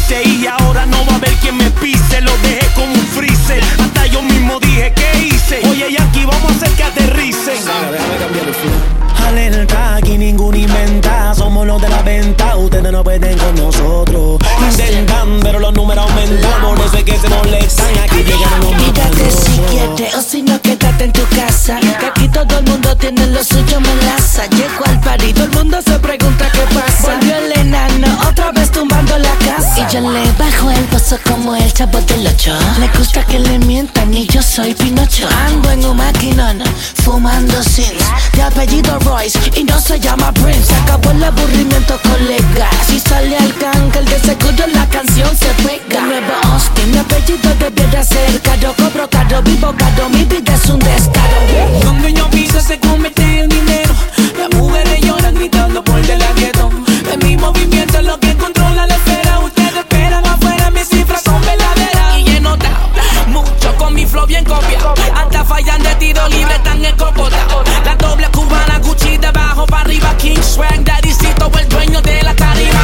hice y ahora no va a haber quien me pise. Lo dejé como un freezer, hasta yo mismo dije ¿qué hice? Oye Yankee, vamos a hacer que aterricen. Déjame cambiar el flow. Alerta, aquí ningún inventa. Somos los de la venta, ustedes no pueden con nosotros. Intentan, pero los números aumentan. Por eso es que se molestan, aquí llegan los Mírate si quieres, o si no quédate en tu casa. Que aquí todo el mundo tiene lo suyo, melaza. Llego al party, todo el mundo se pregunta qué pasa. Volvió el enano, otra vez tumbando la casa. Y yo le bajo el paso como el Chavo del Ocho. Le gusta que le mientan y yo soy Pinocho. Ando en un maquinón, fumando sins. De apellido Royce y no se llama Prince. Acabó el aburrimiento, colega. Si sale al gang, el de seguro la canción se pega. De nuevo Austin, mi apellido debiera ser caro. Cobro caro, vivo caro, mi vida es un descaro. Donde yo piso se convierte en dinero. Las mujeres lloran gritando por del gueto. En mi movimiento es lo que controla la esfera. Ustedes esperan afuera, mis cifras son verdaderas. Y he notado mucho con mi flow bien copiado. Hasta fallan de tiro libre, tan escocotados. La doble cubana, Gucci de abajo para arriba. King Swag, Daddycito, el dueño de la tarima.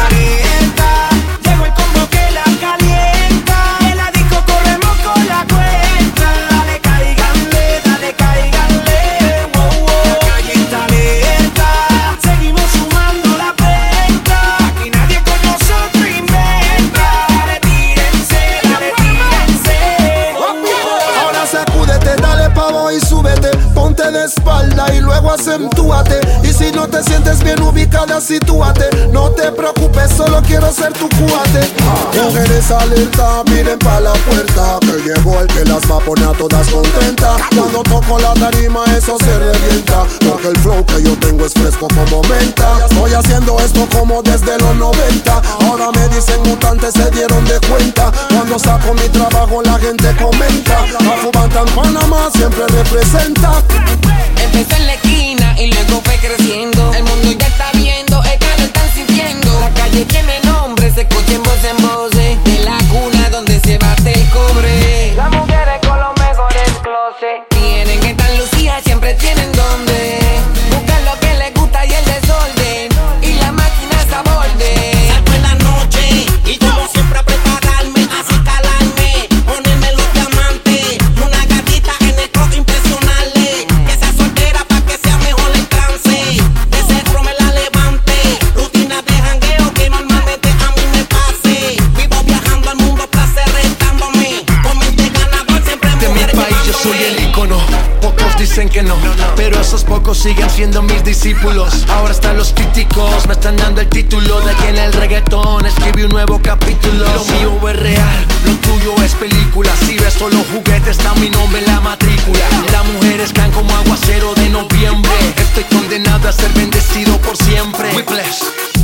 Llegó el combo que la calienta. En la disco corremos con la cuenta. Dale, cáiganle, dale, cáiganle. Wow, wow. La calle está lenta. Seguimos sumando la venta. Aquí nadie con nosotros inventa. Retírense, retírense. Ahora sacúdete, dale pavo y súbete. Ponte de espalda y luego acentúate. Y si no te sientes bien ubicada, sitúate. No te preocupes, solo quiero ser tu cuate. Mujeres alerta, miren pa' la puerta. Que llegó el que las va a poner a todas contentas. Cuando toco la tarima eso se revienta. Porque el flow que yo tengo es fresco como menta. Estoy haciendo esto como desde los 90. Ahora me dicen mutantes, se dieron de cuenta. Cuando saco mi trabajo la gente comenta. Afubanta en Panamá siempre representa. Empezó en la esquina y luego fue creciendo. El mundo ya está viendo, el calor están sintiendo. La calle tiene nombre, se escucha en voz en voz. De la cuna donde se bate el cobre. Las mujeres con los mejores closets. Tienen que estar lucidas, siempre tienen donde buscar lo que les gusta y el desorden. Y la máquina se aborde. Salgo en la noche y como siempre a prepararme, así calarme, ponerme los diamantes y una gatita en el codo impresionarle. Que sea soltera pa' que sea mejor el trance. De centro me la levante, rutina de jangueo que normalmente a mí me pase. Vivo viajando al mundo placer rentándome, con mente ganador siempre De mi mujer país yo soy el llevándome. ícono. Pocos dicen que no, pero esos pocos siguen siendo mis discípulos. Ahora están los críticos, me están dando el título de que en el reggaetón escribí un nuevo capítulo. Lo mío es real, lo tuyo es película. Si ves todos los juguetes, está mi nombre en la matrícula. Las mujeres caen como aguacero de noviembre. Estoy condenado a ser bendecido por siempre. We bless.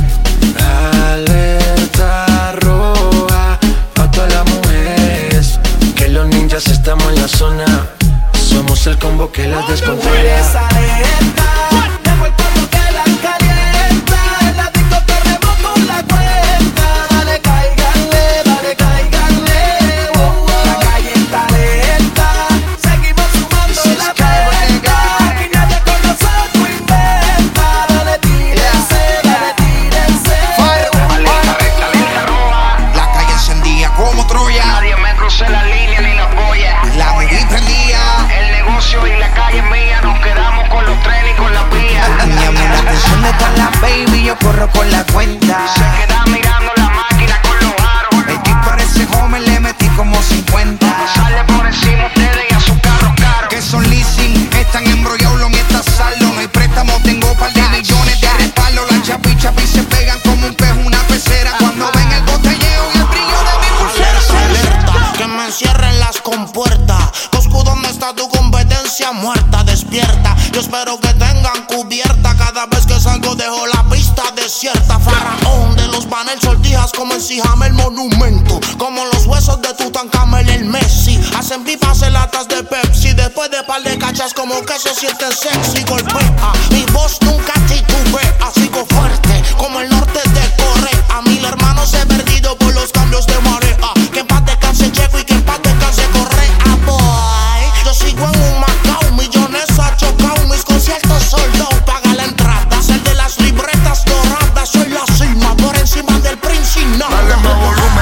Alerta roja a todas las mujeres, que los ninjas estamos en la zona. Somos el combo que las descontrola. Mujeres alerta. Llegó el combo que la calienta. En la disco corremos con la cuenta. Dale, cáiganle, dale, cáiganle. Wow, wow. La calle está lenta. Seguimos sumando la venta. Aquí nadie con nosotros inventa. Dale, tírense, dale, tírense. La calle encendía como Troya. Nadie me crucé la línea ni la polla. La movie prendía. El negocio y la calle mía, nos quedamos con los trenes y con la vía. Me llama la atención de todas las baby, yo corro con la cuenta. Se queda mirando la máquina con los aros. El tipo parece joven, le metí como 50. Sale por encima ustedes y a sus carros caros. Que son leasing, están embrollados, lo mientras saldo. No hay préstamo, tengo par de millones de respaldo. Las chapi chapi se pegan como un pez, una pecera. Cuando ven el botelleo y el brillo de mi pulsera. Alerta, que me encierren las compuertas. Coscu, ¿dónde está tu competencia muerta? Despierta, yo espero que tengan cubierta. Cada vez que salgo dejo la pista desierta. Faraón de los banners, sortijas como en Sijame el monumento. Como los huesos de Tutankamón el Messi. Hacen pipas en latas de Pepsi. Después de par de cachas como que se sienten sexy. Golpea, mi voz nunca titubea. Sigo fuerte como el norte de Corea. 1000 hermanos he perdido por los cambios de marea. Que en paz descanse Checo y que en paz descanse Correa, boy. Yo sigo en un Macao, millones ha chocado. Mis conciertos soldados, paga la entrada. Ser de las libretas doradas, soy la cima, por encima del príncipe. Dale más volumen.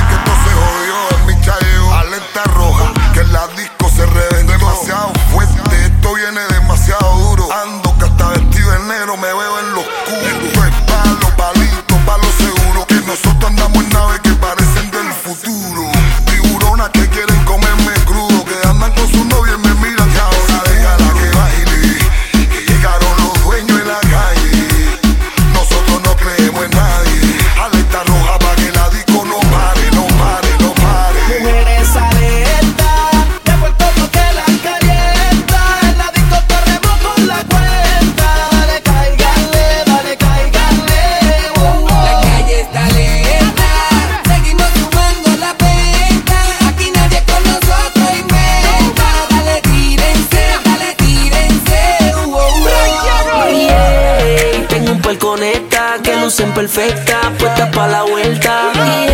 perfecta, puesta pa' la vuelta.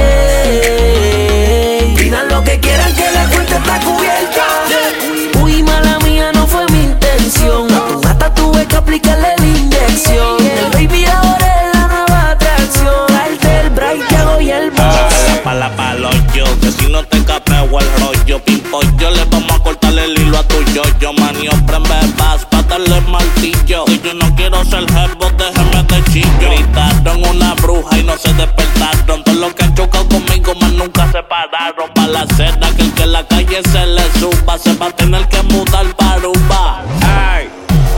Pidan lo que quieran, que la cuenta está cubierta. Uy, mala mía, no fue mi intención. A tu gata tuve que aplicarle la inyección. El baby ahora es la nueva atracción. Darte el break, que hago y el boss. Pala palo yo, que si no te capeo el rollo. Pimpollo, le vamos a cortarle el hilo a tu yo. Maniobra en bebas, pa' darle martillo. Y yo no quiero ser jefe, déjeme de chillo. Gritaron una bruja y no se despertaron. Todos los que han chocado conmigo más nunca se pararon. Pa' la cena, que el que en la calle se le suba, se va a tener que mudar para Aruba. Ay.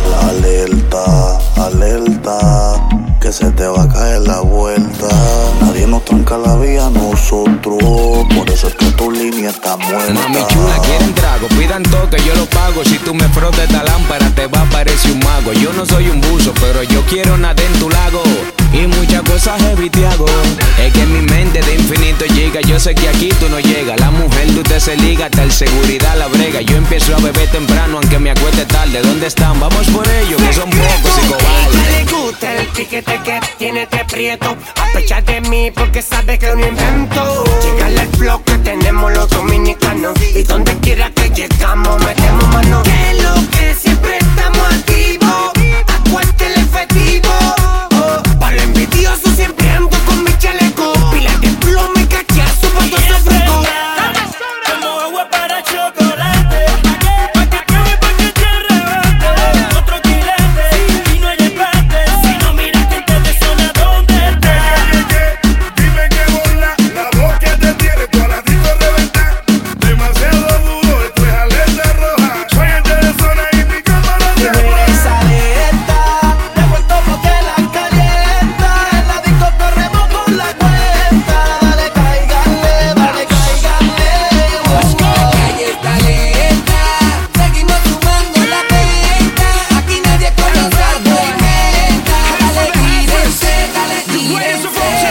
Alerta, alerta, que se te va a caer la vuelta. Nadie nos tranca la vía, nosotros. Por eso es que tu línea está muerta. Mami chula, quieren trago, pidan toque, yo lo pago. Si tú me frotas esta lámpara, te va a parecer un mago. Yo no soy un buzo, pero yo quiero nada en tu lago. Y muchas cosas heavy te hago. Es que en mi mente de infinito llega. Yo sé que aquí tú no llegas. La mujer de usted se liga, tal seguridad la brega. Yo empiezo a beber temprano, aunque me acueste tarde. ¿Dónde están? Vamos por ellos, que son pocos y cobardes. Le gusta el piquete que tiene este prieto. Apecha de mí porque sabe que es un invento. Llegale al flow que tenemos los dominicanos. Y donde quiera que llegamos metemos mano. Que lo que siempre estamos activos. Acueste el efectivo. Para lo envidioso siempre ando con mi chaleco. Pila de plomo y cachazo cuando se fregó. Como agua para chocolate. Pa' que acabe, pa' que te arrebate. Otro quilete y no hay empate. Si no miras que te desona donde estés. Dime que bola, la voz que te tiene, tu aladito reventar. Demasiado duro, esto es alerta roja. Soy el de la zona y mi cámara de roja. Esa alerta, de vuelto porque la calienta. En la disco corremos con la cuenta. Dale, cáigale, dale, cáigale. La calle está lenta, seguimos sumando la venta. Aquí nadie conoce a tormenta. Dale, tírense.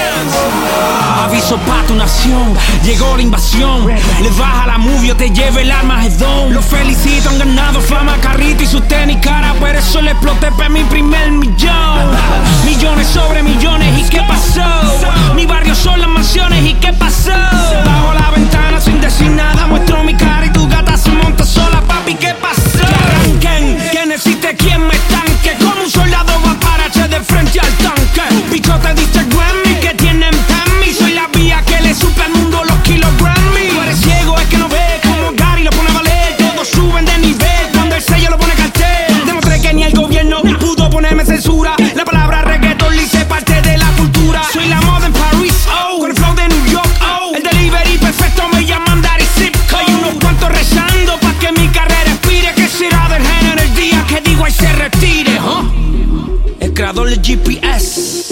Aviso pa' tu nación, llegó la invasión. Le baja la movie o te lleva el Armagedón. Los felicito, han ganado fama, carrito y sus tenis cara. Por eso le exploté pa' mi primer millón. Millones sobre millones, ¿y qué pasó? Mi barrio son las mansiones, ¿y qué pasó? Bajo la ventana sin decir nada, muestro mi cara y tu gata se monta sola, papi, ¿qué pasó? Que arranquen, que necesite quien me estanque. Como un soldado va para echar de frente al tanque. Bicho te dice Grammy, que tienen Pammy. Soy la vía que le suple al mundo los kilos Grammy. Tú eres ciego, es que no ves como Gary lo pone a valer. Todos suben de nivel cuando el sello lo pone cartel. Demostré que ni el gobierno pudo ponerme censura. La palabra reggaeton le hice parte de la cultura. Soy la moda en París, oh, con el flow de New York, oh. El delivery perfecto me llaman Daddy Zip. Hay unos cuantos rezando pa' que mi carrera expire. Que será del género el día que digo ahí se retire, huh? El creador del GPS